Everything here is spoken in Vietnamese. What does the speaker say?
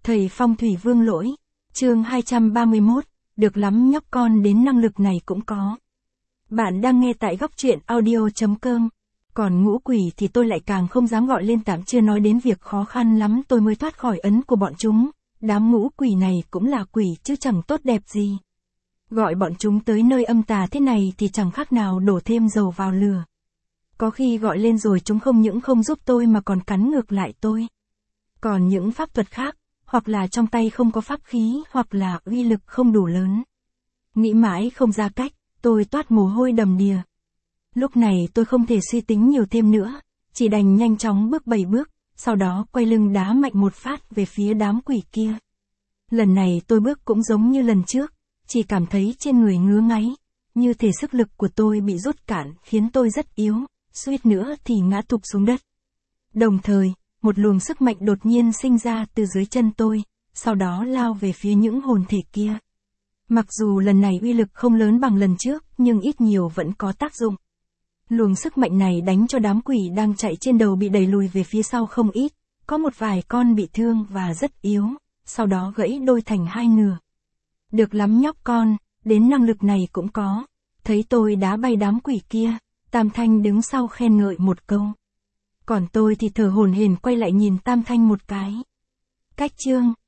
Thầy phong thủy Vương Lỗi, chương 231, được lắm nhóc con đến năng lực này cũng có. Bạn đang nghe tại góc truyện audio.com. Còn ngũ quỷ thì tôi lại càng không dám gọi lên, tạm chưa nói đến việc khó khăn lắm tôi mới thoát khỏi ấn của bọn chúng. Đám ngũ quỷ này cũng là quỷ chứ chẳng tốt đẹp gì. Gọi bọn chúng tới nơi âm tà thế này thì chẳng khác nào đổ thêm dầu vào lửa. Có khi gọi lên rồi chúng không những không giúp tôi mà còn cắn ngược lại tôi. Còn những pháp thuật khác, hoặc là trong tay không có pháp khí, hoặc là uy lực không đủ lớn. Nghĩ mãi không ra cách, tôi toát mồ hôi đầm đìa. Lúc này tôi không thể suy tính nhiều thêm nữa, chỉ đành nhanh chóng bước 7 bước, sau đó quay lưng đá mạnh một phát về phía đám quỷ kia. Lần này tôi bước cũng giống như lần trước, chỉ cảm thấy trên người ngứa ngáy, như thể sức lực của tôi bị rút cạn khiến tôi rất yếu, suýt nữa thì ngã thụp xuống đất. Đồng thời, một luồng sức mạnh đột nhiên sinh ra từ dưới chân tôi, sau đó lao về phía những hồn thể kia. Mặc dù lần này uy lực không lớn bằng lần trước, nhưng ít nhiều vẫn có tác dụng. Luồng sức mạnh này đánh cho đám quỷ đang chạy trên đầu bị đẩy lùi về phía sau không ít, có một vài con bị thương và rất yếu, sau đó gãy đôi thành hai nửa. Được lắm nhóc con, đến năng lực này cũng có. Thấy tôi đá bay đám quỷ kia, Tam Thanh đứng sau khen ngợi một câu. Còn tôi thì thở hổn hển quay lại nhìn Tam Thanh một cái. Cách chương